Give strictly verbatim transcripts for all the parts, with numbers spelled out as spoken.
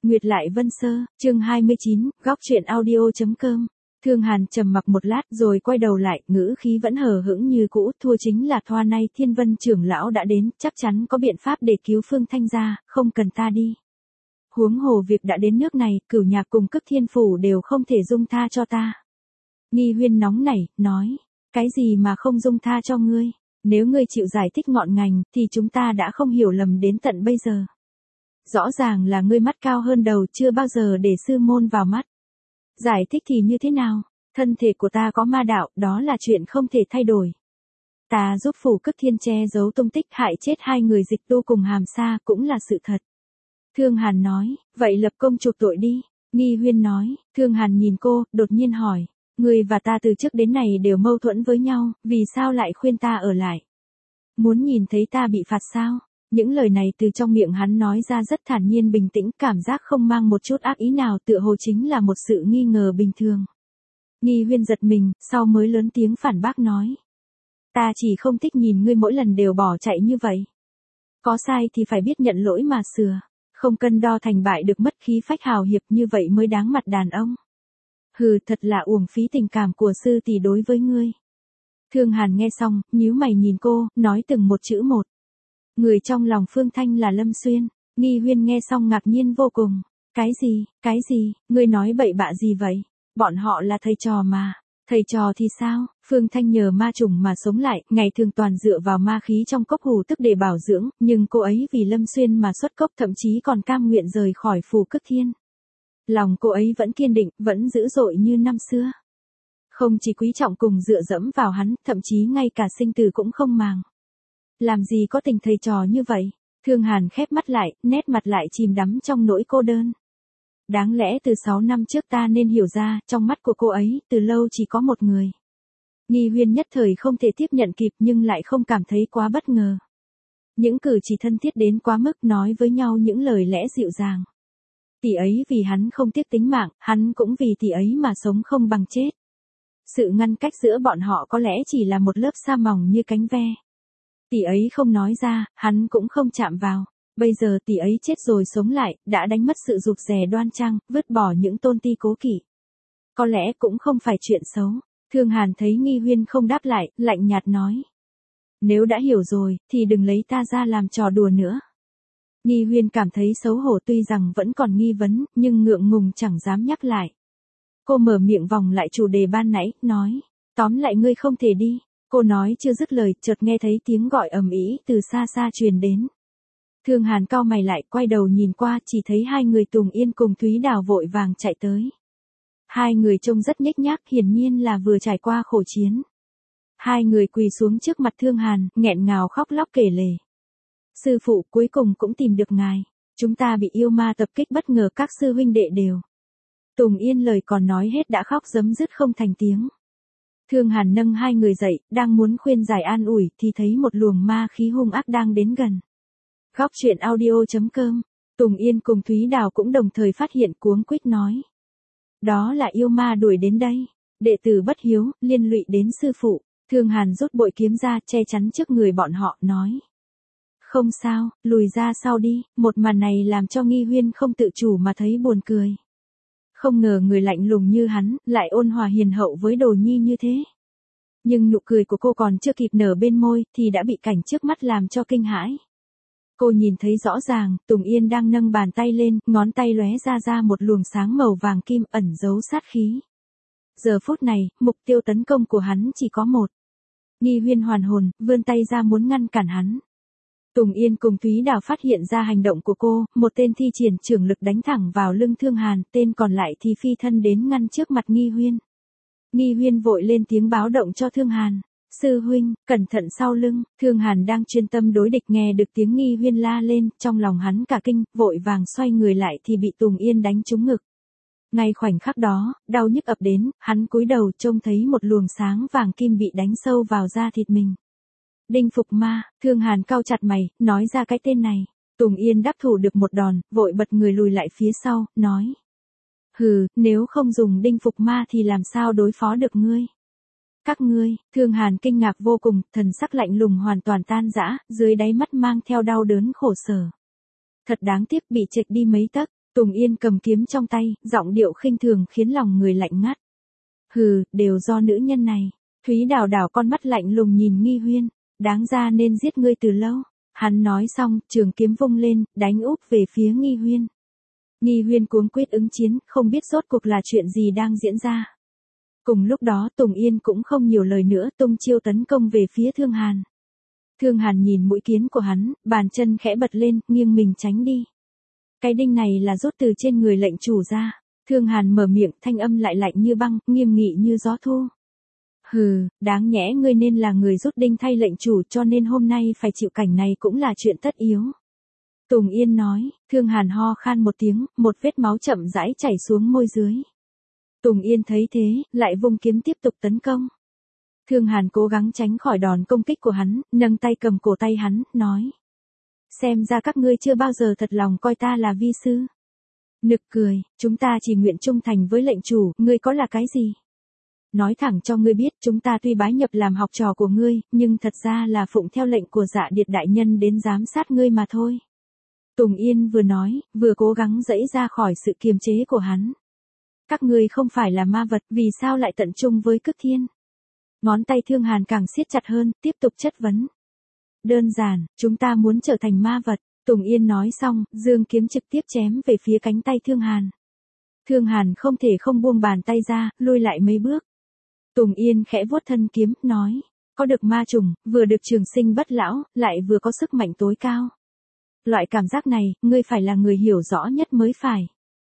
Nguyệt lại Vân Sơ, chương hai mươi chín, góc truyện audio.com. Thương Hàn trầm mặc một lát rồi quay đầu lại, ngữ khí vẫn hờ hững như cũ, thua chính là thoa nay Thiên Vân trưởng lão đã đến, chắc chắn có biện pháp để cứu Phương Thanh gia, không cần ta đi. Huống hồ việc đã đến nước này, Cửu Nhạc cùng Cực Thiên Phủ đều không thể dung tha cho ta. Nghi Huyên nóng nảy, nói, cái gì mà không dung tha cho ngươi, nếu ngươi chịu giải thích ngọn ngành, thì chúng ta đã không hiểu lầm đến tận bây giờ. Rõ ràng là ngươi mắt cao hơn đầu, chưa bao giờ để sư môn vào mắt. Giải thích thì như thế nào, thân thể của ta có ma đạo, đó là chuyện không thể thay đổi. Ta giúp Phủ Cực Thiên che giấu tung tích hại chết hai người Dịch Tu cùng Hàm Sa cũng là sự thật. Thương Hàn nói, vậy lập công chuộc tội đi. Nghi Huyên nói, Thương Hàn nhìn cô, đột nhiên hỏi, ngươi và ta từ trước đến nay đều mâu thuẫn với nhau, vì sao lại khuyên ta ở lại? Muốn nhìn thấy ta bị phạt sao? Những lời này từ trong miệng hắn nói ra rất thản nhiên bình tĩnh, cảm giác không mang một chút ác ý nào, tựa hồ chính là một sự nghi ngờ bình thường. Nghi Huyên giật mình, sau mới lớn tiếng phản bác nói. Ta chỉ không thích nhìn ngươi mỗi lần đều bỏ chạy như vậy. Có sai thì phải biết nhận lỗi mà sửa, không cân đo thành bại được mất khí phách hào hiệp như vậy mới đáng mặt đàn ông. Hừ, thật là uổng phí tình cảm của sư tỷ đối với ngươi. Thương Hàn nghe xong, nhíu mày nhìn cô, nói từng một chữ một. Người trong lòng Phương Thanh là Lâm Xuyên. Nghi Huyên nghe xong ngạc nhiên vô cùng. Cái gì, cái gì, ngươi nói bậy bạ gì vậy? Bọn họ là thầy trò mà. Thầy trò thì sao? Phương Thanh nhờ ma trùng mà sống lại, ngày thường toàn dựa vào ma khí trong cốc hù tức để bảo dưỡng, nhưng cô ấy vì Lâm Xuyên mà xuất cốc, thậm chí còn cam nguyện rời khỏi Phủ Cực Thiên. Lòng cô ấy vẫn kiên định, vẫn dữ dội như năm xưa. Không chỉ quý trọng cùng dựa dẫm vào hắn, thậm chí ngay cả sinh tử cũng không màng. Làm gì có tình thầy trò như vậy? Thương Hàn khép mắt lại, nét mặt lại chìm đắm trong nỗi cô đơn. Đáng lẽ từ sáu năm trước ta nên hiểu ra, trong mắt của cô ấy, từ lâu chỉ có một người. Nghi Huyên nhất thời không thể tiếp nhận kịp nhưng lại không cảm thấy quá bất ngờ. Những cử chỉ thân thiết đến quá mức, nói với nhau những lời lẽ dịu dàng. Tỷ ấy vì hắn không tiếc tính mạng, hắn cũng vì tỷ ấy mà sống không bằng chết. Sự ngăn cách giữa bọn họ có lẽ chỉ là một lớp sa mỏng như cánh ve. Tỷ ấy không nói ra, hắn cũng không chạm vào. Bây giờ tỷ ấy chết rồi sống lại, đã đánh mất sự rụt rè đoan trang, vứt bỏ những tôn ti cố kỵ. Có lẽ cũng không phải chuyện xấu. Thương Hàn thấy Nghi Huyên không đáp lại, lạnh nhạt nói. Nếu đã hiểu rồi, thì đừng lấy ta ra làm trò đùa nữa. Nghi Huyên cảm thấy xấu hổ, tuy rằng vẫn còn nghi vấn, nhưng ngượng ngùng chẳng dám nhắc lại. Cô mở miệng vòng lại chủ đề ban nãy, nói. Tóm lại ngươi không thể đi. Cô nói chưa dứt lời, chợt nghe thấy tiếng gọi ầm ĩ từ xa xa truyền đến. Thương Hàn cau mày lại, quay đầu nhìn qua, chỉ thấy hai người Tùng Yên cùng Thúy Đào vội vàng chạy tới. Hai người trông rất nhếch nhác, hiển nhiên là vừa trải qua khổ chiến. Hai người quỳ xuống trước mặt Thương Hàn, nghẹn ngào khóc lóc kể lể. Sư phụ, cuối cùng cũng tìm được ngài. Chúng ta bị yêu ma tập kích, bất ngờ các sư huynh đệ đều. Tùng Yên lời còn nói hết đã khóc rấm rứt không thành tiếng. Thương Hàn nâng hai người dậy, đang muốn khuyên giải an ủi, thì thấy một luồng ma khí hung ác đang đến gần. Góc truyện audio.com. Tùng Yên cùng Thúy Đào cũng đồng thời phát hiện, cuống quýt nói. Đó là yêu ma đuổi đến đây. Đệ tử bất hiếu, liên lụy đến sư phụ. Thương Hàn rút bội kiếm ra, che chắn trước người bọn họ, nói. Không sao, lùi ra sau đi. Một màn này làm cho Nghi Huyên không tự chủ mà thấy buồn cười. Không ngờ người lạnh lùng như hắn, lại ôn hòa hiền hậu với đồ nhi như thế. Nhưng nụ cười của cô còn chưa kịp nở bên môi, thì đã bị cảnh trước mắt làm cho kinh hãi. Cô nhìn thấy rõ ràng, Tùng Yên đang nâng bàn tay lên, ngón tay lóe ra ra một luồng sáng màu vàng kim ẩn giấu sát khí. Giờ phút này, mục tiêu tấn công của hắn chỉ có một. Nghi Huyên hoàn hồn, vươn tay ra muốn ngăn cản hắn. Tùng Yên cùng Thúy Đào phát hiện ra hành động của cô, một tên thi triển trưởng lực đánh thẳng vào lưng Thương Hàn, tên còn lại thì phi thân đến ngăn trước mặt Nghi Huyên. Nghi Huyên vội lên tiếng báo động cho Thương Hàn. Sư huynh, cẩn thận sau lưng. Thương Hàn đang chuyên tâm đối địch, nghe được tiếng Nghi Huyên la lên, trong lòng hắn cả kinh, vội vàng xoay người lại thì bị Tùng Yên đánh trúng ngực. Ngay khoảnh khắc đó, đau nhức ập đến, hắn cúi đầu trông thấy một luồng sáng vàng kim bị đánh sâu vào da thịt mình. Đinh Phục Ma. Thương Hàn cau chặt mày, nói ra cái tên này. Tùng Yên đáp thủ được một đòn, vội bật người lùi lại phía sau, nói. Hừ, nếu không dùng Đinh Phục Ma thì làm sao đối phó được ngươi? Các ngươi. Thương Hàn kinh ngạc vô cùng, thần sắc lạnh lùng hoàn toàn tan rã, dưới đáy mắt mang theo đau đớn khổ sở. Thật đáng tiếc, bị chệch đi mấy tấc. Tùng Yên cầm kiếm trong tay, giọng điệu khinh thường khiến lòng người lạnh ngắt. Hừ, đều do nữ nhân này. Thúy Đào đảo con mắt lạnh lùng nhìn Nghi Huyên, đáng ra nên giết ngươi từ lâu. Hắn nói xong, trường kiếm vung lên, đánh úp về phía Nghi Huyên. Nghi Huyên cuống quýt ứng chiến, không biết rốt cuộc là chuyện gì đang diễn ra. Cùng lúc đó Tùng Yên cũng không nhiều lời nữa, tung chiêu tấn công về phía Thương Hàn. Thương Hàn nhìn mũi kiếm của hắn, bàn chân khẽ bật lên, nghiêng mình tránh đi. Cái đinh này là rút từ trên người lệnh chủ ra. Thương Hàn mở miệng, thanh âm lại lạnh như băng, nghiêm nghị như gió thu. Hừ, đáng nhẽ ngươi nên là người rút đinh thay lệnh chủ, cho nên hôm nay phải chịu cảnh này cũng là chuyện tất yếu. Tùng Yên nói. Thương Hàn ho khan một tiếng, một vết máu chậm rãi chảy xuống môi dưới. Tùng Yên thấy thế, lại vung kiếm tiếp tục tấn công. Thương Hàn cố gắng tránh khỏi đòn công kích của hắn, nâng tay cầm cổ tay hắn, nói. Xem ra các ngươi chưa bao giờ thật lòng coi ta là vi sư. Nực cười, chúng ta chỉ nguyện trung thành với lệnh chủ, ngươi có là cái gì? Nói thẳng cho ngươi biết, chúng ta tuy bái nhập làm học trò của ngươi, nhưng thật ra là phụng theo lệnh của Dạ Điệt đại nhân đến giám sát ngươi mà thôi. Tùng Yên vừa nói, vừa cố gắng giãy ra khỏi sự kiềm chế của hắn. Các ngươi không phải là ma vật, vì sao lại tận trung với Cức Thiên? Ngón tay Thương Hàn càng siết chặt hơn, tiếp tục chất vấn. Đơn giản, chúng ta muốn trở thành ma vật. Tùng Yên nói xong, dương kiếm trực tiếp chém về phía cánh tay Thương Hàn. Thương Hàn không thể không buông bàn tay ra, lui lại mấy bước. Tùng Yên khẽ vuốt thân kiếm, nói. Có được ma trùng, vừa được trường sinh bất lão, lại vừa có sức mạnh tối cao. Loại cảm giác này, ngươi phải là người hiểu rõ nhất mới phải.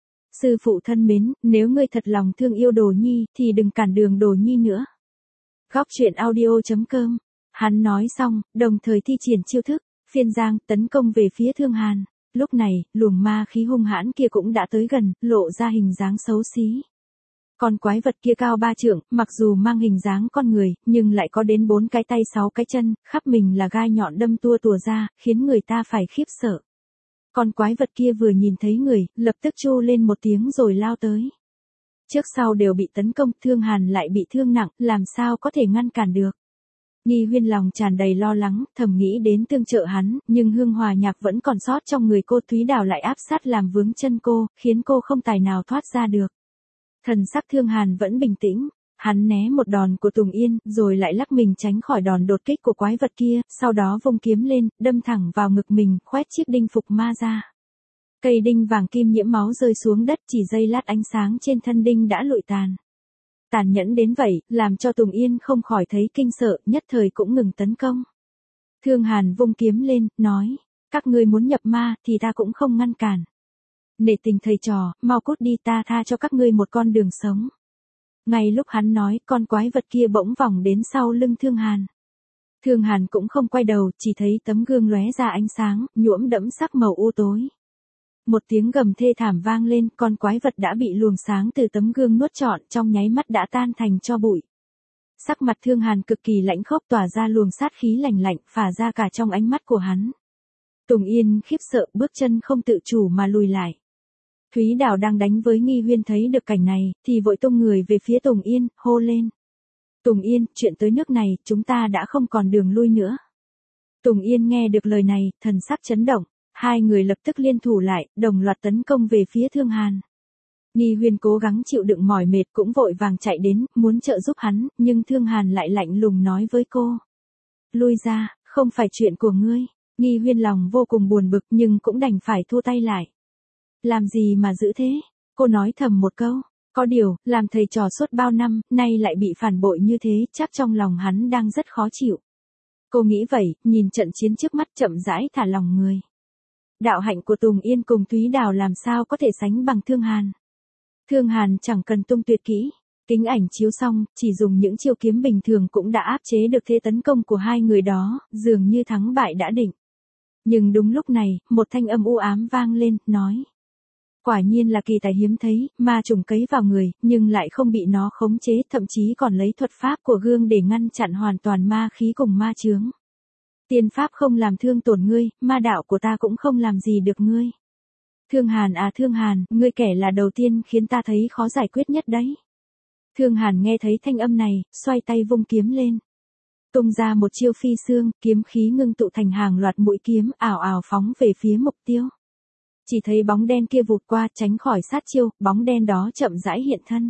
Sư phụ thân mến, nếu ngươi thật lòng thương yêu Đồ Nhi, thì đừng cản đường Đồ Nhi nữa. Góc truyện audio chấm com. Hắn nói xong, đồng thời thi triển chiêu thức, phiên giang, tấn công về phía Thương Hàn. Lúc này, luồng ma khí hung hãn kia cũng đã tới gần, lộ ra hình dáng xấu xí. Con quái vật kia cao ba trượng, mặc dù mang hình dáng con người, nhưng lại có đến bốn cái tay sáu cái chân, khắp mình là gai nhọn đâm tua tùa ra, khiến người ta phải khiếp sợ. Con quái vật kia vừa nhìn thấy người, lập tức chu lên một tiếng rồi lao tới. Trước sau đều bị tấn công, Thương Hàn lại bị thương nặng, làm sao có thể ngăn cản được. Nghi Huyên lòng tràn đầy lo lắng, thầm nghĩ đến tương trợ hắn, nhưng hương hòa nhạc vẫn còn sót trong người cô. Thúy Đào lại áp sát làm vướng chân cô, khiến cô không tài nào thoát ra được. Thần sắc Thương Hàn vẫn bình tĩnh, hắn né một đòn của Tùng Yên, rồi lại lắc mình tránh khỏi đòn đột kích của quái vật kia, sau đó vung kiếm lên, đâm thẳng vào ngực mình, khoét chiếc đinh phục ma ra. Cây đinh vàng kim nhiễm máu rơi xuống đất, chỉ giây lát ánh sáng trên thân đinh đã lụi tàn. Tàn nhẫn đến vậy, làm cho Tùng Yên không khỏi thấy kinh sợ, nhất thời cũng ngừng tấn công. Thương Hàn vung kiếm lên, nói, các ngươi muốn nhập ma, thì ta cũng không ngăn cản. Nể tình thầy trò, mau cút đi, ta tha cho các ngươi một con đường sống. Ngay lúc hắn nói, con quái vật kia bỗng vòng đến sau lưng Thương Hàn. Thương Hàn cũng không quay đầu, chỉ thấy tấm gương lóe ra ánh sáng, nhuộm đẫm sắc màu u tối. Một tiếng gầm thê thảm vang lên, con quái vật đã bị luồng sáng từ tấm gương nuốt trọn, trong nháy mắt đã tan thành tro bụi. Sắc mặt Thương Hàn cực kỳ lãnh khốc, tỏa ra luồng sát khí lạnh lạnh, phả ra cả trong ánh mắt của hắn. Tùng Yên khiếp sợ, bước chân không tự chủ mà lùi lại. Thúy Đào đang đánh với Nghi Huyên thấy được cảnh này, thì vội tung người về phía Tùng Yên, hô lên. Tùng Yên, chuyện tới nước này, chúng ta đã không còn đường lui nữa. Tùng Yên nghe được lời này, thần sắc chấn động. Hai người lập tức liên thủ lại, đồng loạt tấn công về phía Thương Hàn. Nghi Huyên cố gắng chịu đựng mỏi mệt cũng vội vàng chạy đến, muốn trợ giúp hắn, nhưng Thương Hàn lại lạnh lùng nói với cô. Lui ra, không phải chuyện của ngươi. Nghi Huyên lòng vô cùng buồn bực nhưng cũng đành phải thua tay lại. Làm gì mà giữ thế? Cô nói thầm một câu. Có điều, làm thầy trò suốt bao năm, nay lại bị phản bội như thế, chắc trong lòng hắn đang rất khó chịu. Cô nghĩ vậy, nhìn trận chiến trước mắt chậm rãi thả lòng người. Đạo hạnh của Tùng Yên cùng Thúy Đào làm sao có thể sánh bằng Thương Hàn. Thương Hàn chẳng cần tung tuyệt kỹ, kính ảnh chiếu xong, chỉ dùng những chiêu kiếm bình thường cũng đã áp chế được thế tấn công của hai người đó, dường như thắng bại đã định. Nhưng đúng lúc này, một thanh âm u ám vang lên, nói. Quả nhiên là kỳ tài hiếm thấy, ma trùng cấy vào người, nhưng lại không bị nó khống chế, thậm chí còn lấy thuật pháp của gương để ngăn chặn hoàn toàn ma khí cùng ma chướng. Tiên pháp không làm thương tổn ngươi, ma đạo của ta cũng không làm gì được ngươi. Thương Hàn à Thương Hàn, ngươi kẻ là đầu tiên khiến ta thấy khó giải quyết nhất đấy. Thương Hàn nghe thấy thanh âm này, xoay tay vung kiếm lên. Tung ra một chiêu phi xương, kiếm khí ngưng tụ thành hàng loạt mũi kiếm ảo ảo phóng về phía mục tiêu. Chỉ thấy bóng đen kia vụt qua tránh khỏi sát chiêu, bóng đen đó chậm rãi hiện thân.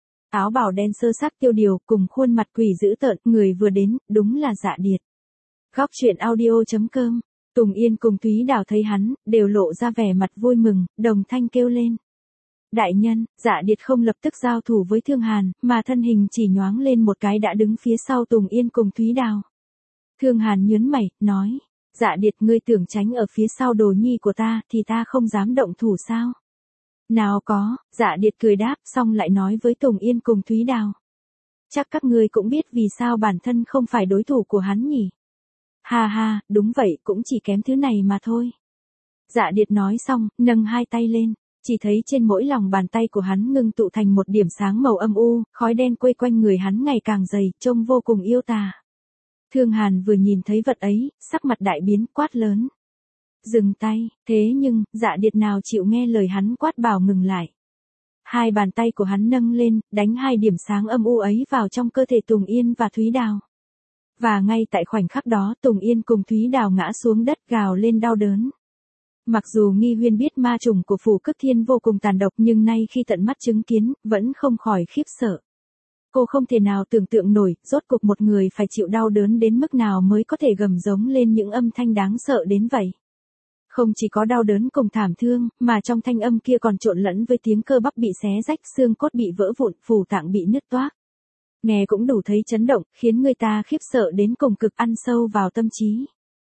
Áo bào đen sơ xác tiêu điều cùng khuôn mặt quỷ dữ tợn, người vừa đến, đúng là Dạ Điệt. Góc truyện audio chấm com. Tùng Yên cùng Thúy Đào thấy hắn, đều lộ ra vẻ mặt vui mừng, đồng thanh kêu lên. Đại nhân, Dạ Điệt không lập tức giao thủ với Thương Hàn, mà thân hình chỉ nhoáng lên một cái đã đứng phía sau Tùng Yên cùng Thúy Đào. Thương Hàn nhớn mày, nói, Dạ Điệt ngươi tưởng tránh ở phía sau đồ nhi của ta, thì ta không dám động thủ sao? Nào có, Dạ Điệt cười đáp, xong lại nói với Tùng Yên cùng Thúy Đào. Chắc các ngươi cũng biết vì sao bản thân không phải đối thủ của hắn nhỉ? Ha ha, đúng vậy, cũng chỉ kém thứ này mà thôi. Dạ Điệt nói xong, nâng hai tay lên, chỉ thấy trên mỗi lòng bàn tay của hắn ngưng tụ thành một điểm sáng màu âm u, khói đen quây quanh người hắn ngày càng dày, trông vô cùng yêu tà. Thương Hàn vừa nhìn thấy vật ấy, sắc mặt đại biến, quát lớn. Dừng tay, thế nhưng, Dạ Điệt nào chịu nghe lời hắn quát bảo ngừng lại. Hai bàn tay của hắn nâng lên, đánh hai điểm sáng âm u ấy vào trong cơ thể Tùng Yên và Thúy Đào. Và ngay tại khoảnh khắc đó Tùng Yên cùng Thúy Đào ngã xuống đất gào lên đau đớn. Mặc dù Nghi Huyên biết ma trùng của Phù Cức Thiên vô cùng tàn độc nhưng nay khi tận mắt chứng kiến, vẫn không khỏi khiếp sợ. Cô không thể nào tưởng tượng nổi, rốt cuộc một người phải chịu đau đớn đến mức nào mới có thể gầm giống lên những âm thanh đáng sợ đến vậy. Không chỉ có đau đớn cùng thảm thương, mà trong thanh âm kia còn trộn lẫn với tiếng cơ bắp bị xé rách, xương cốt bị vỡ vụn, phủ tạng bị nứt toác. Nghe cũng đủ thấy chấn động, khiến người ta khiếp sợ đến cùng cực, ăn sâu vào tâm trí.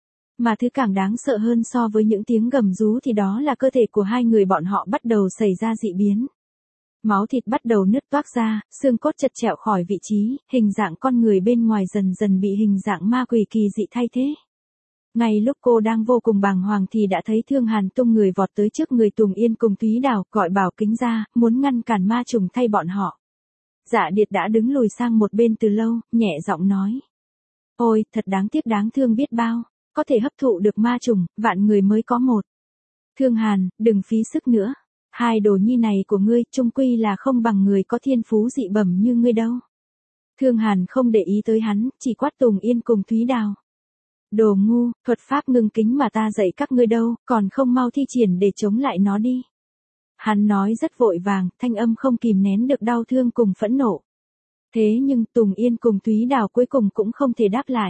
Mà thứ càng đáng sợ hơn so với những tiếng gầm rú thì đó là cơ thể của hai người bọn họ bắt đầu xảy ra dị biến. Máu thịt bắt đầu nứt toác ra, xương cốt chật chẹo khỏi vị trí, hình dạng con người bên ngoài dần dần bị hình dạng ma quỷ kỳ dị thay thế. Ngay lúc cô đang vô cùng bàng hoàng thì đã thấy Thương Hàn tung người vọt tới trước người Tùng Yên cùng Thúy Đào, gọi Bảo Kính ra, muốn ngăn cản ma trùng thay bọn họ. Dạ Điệt đã đứng lùi sang một bên từ lâu, nhẹ giọng nói. Ôi, thật đáng tiếc đáng thương biết bao, có thể hấp thụ được ma trùng, vạn người mới có một. Thương Hàn, đừng phí sức nữa. Hai đồ nhi này của ngươi chung quy là không bằng người có thiên phú dị bẩm như ngươi đâu. Thương Hàn không để ý tới hắn, chỉ quát Tùng Yên cùng Thúy Đào. Đồ ngu, thuật pháp ngưng kính mà ta dạy các ngươi đâu, còn không mau thi triển để chống lại nó đi. Hắn nói rất vội vàng, thanh âm không kìm nén được đau thương cùng phẫn nộ. Thế nhưng Tùng Yên cùng Thúy Đào cuối cùng cũng không thể đáp lại.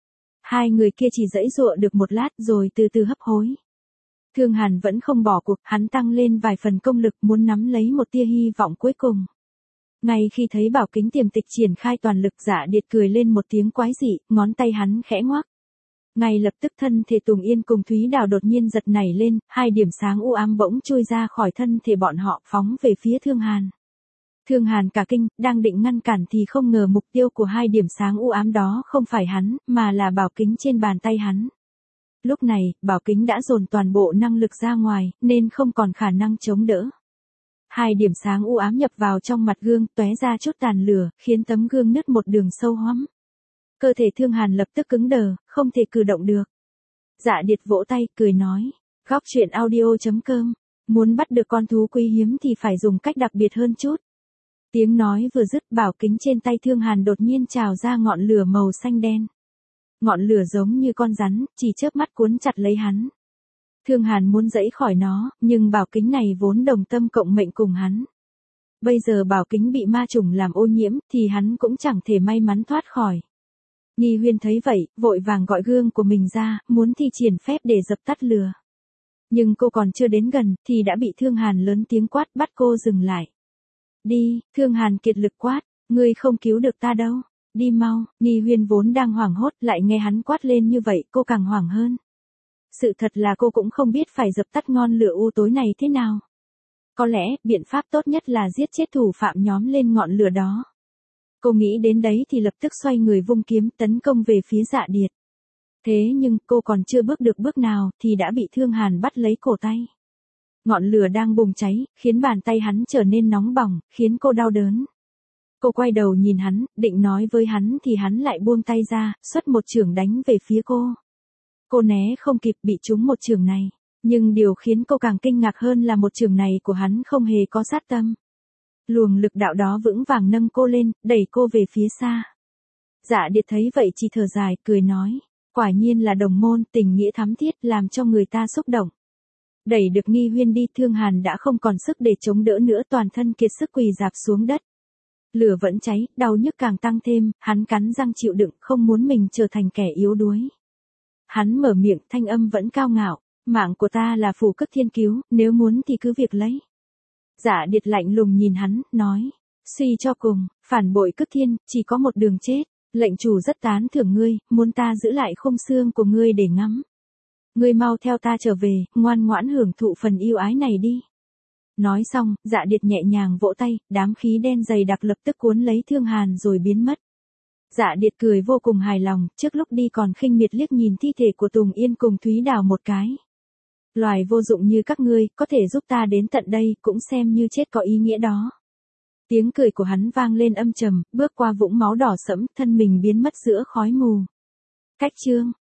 Hai người kia chỉ giãy giụa được một lát rồi từ từ hấp hối. Thương Hàn vẫn không bỏ cuộc, hắn tăng lên vài phần công lực muốn nắm lấy một tia hy vọng cuối cùng. Ngay khi thấy Bảo Kính tiềm tịch triển khai toàn lực, Dạ Điệt cười lên một tiếng quái dị, ngón tay hắn khẽ ngoắc. Ngay lập tức thân thể Tùng Yên cùng Thúy Đào đột nhiên giật nảy lên, hai điểm sáng u ám bỗng chui ra khỏi thân thể bọn họ phóng về phía Thương Hàn. Thương Hàn cả kinh, đang định ngăn cản thì không ngờ mục tiêu của hai điểm sáng u ám đó không phải hắn, mà là bảo kính trên bàn tay hắn. Lúc này, bảo kính đã dồn toàn bộ năng lực ra ngoài, nên không còn khả năng chống đỡ. Hai điểm sáng u ám nhập vào trong mặt gương, tóe ra chút tàn lửa, khiến tấm gương nứt một đường sâu hoắm. Cơ thể Thương Hàn lập tức cứng đờ, không thể cử động được. Dạ Điệt vỗ tay, cười nói. Góc truyện audio chấm com. Muốn bắt được con thú quý hiếm thì phải dùng cách đặc biệt hơn chút. Tiếng nói vừa dứt, bảo kính trên tay Thương Hàn đột nhiên trào ra ngọn lửa màu xanh đen. Ngọn lửa giống như con rắn, chỉ chớp mắt cuốn chặt lấy hắn. Thương Hàn muốn giãy khỏi nó, nhưng bảo kính này vốn đồng tâm cộng mệnh cùng hắn. Bây giờ bảo kính bị ma trùng làm ô nhiễm, thì hắn cũng chẳng thể may mắn thoát khỏi. Nghi Huyên thấy vậy, vội vàng gọi gương của mình ra, muốn thi triển phép để dập tắt lửa. Nhưng cô còn chưa đến gần, thì đã bị Thương Hàn lớn tiếng quát bắt cô dừng lại. Đi, Thương Hàn kiệt lực quát, ngươi không cứu được ta đâu, đi mau. Nghi Huyên vốn đang hoảng hốt, lại nghe hắn quát lên như vậy, cô càng hoảng hơn. Sự thật là cô cũng không biết phải dập tắt ngọn lửa u tối này thế nào. Có lẽ, biện pháp tốt nhất là giết chết thủ phạm nhóm lên ngọn lửa đó. Cô nghĩ đến đấy thì lập tức xoay người vung kiếm tấn công về phía Dạ Điệt. Thế nhưng cô còn chưa bước được bước nào thì đã bị Thương Hàn bắt lấy cổ tay. Ngọn lửa đang bùng cháy, khiến bàn tay hắn trở nên nóng bỏng, khiến cô đau đớn. Cô quay đầu nhìn hắn, định nói với hắn thì hắn lại buông tay ra, xuất một chưởng đánh về phía cô. Cô né không kịp bị trúng một chưởng này, nhưng điều khiến cô càng kinh ngạc hơn là một chưởng này của hắn không hề có sát tâm. Luồng lực đạo đó vững vàng nâng cô lên, đẩy cô về phía xa. Dạ Điệt thấy vậy chỉ thở dài, cười nói, quả nhiên là đồng môn, tình nghĩa thắm thiết, làm cho người ta xúc động. Đẩy được Nghi Huyên đi, Thương Hàn đã không còn sức để chống đỡ nữa, toàn thân kiệt sức quỳ rạp xuống đất. Lửa vẫn cháy, đau nhức càng tăng thêm, hắn cắn răng chịu đựng, không muốn mình trở thành kẻ yếu đuối. Hắn mở miệng, thanh âm vẫn cao ngạo, mạng của ta là phù cức thiên cứu, nếu muốn thì cứ việc lấy. Dạ Điệt lạnh lùng nhìn hắn, nói, suy cho cùng, phản bội cức thiên, chỉ có một đường chết, lệnh chủ rất tán thưởng ngươi, muốn ta giữ lại khung xương của ngươi để ngắm. Ngươi mau theo ta trở về, ngoan ngoãn hưởng thụ phần yêu ái này đi. Nói xong, Dạ Điệt nhẹ nhàng vỗ tay, đám khí đen dày đặc lập tức cuốn lấy Thương Hàn rồi biến mất. Dạ Điệt cười vô cùng hài lòng, trước lúc đi còn khinh miệt liếc nhìn thi thể của Tùng Yên cùng Thúy Đào một cái. Loài vô dụng như các ngươi, có thể giúp ta đến tận đây, cũng xem như chết có ý nghĩa đó. Tiếng cười của hắn vang lên âm trầm, bước qua vũng máu đỏ sẫm, thân mình biến mất giữa khói mù. Cách chương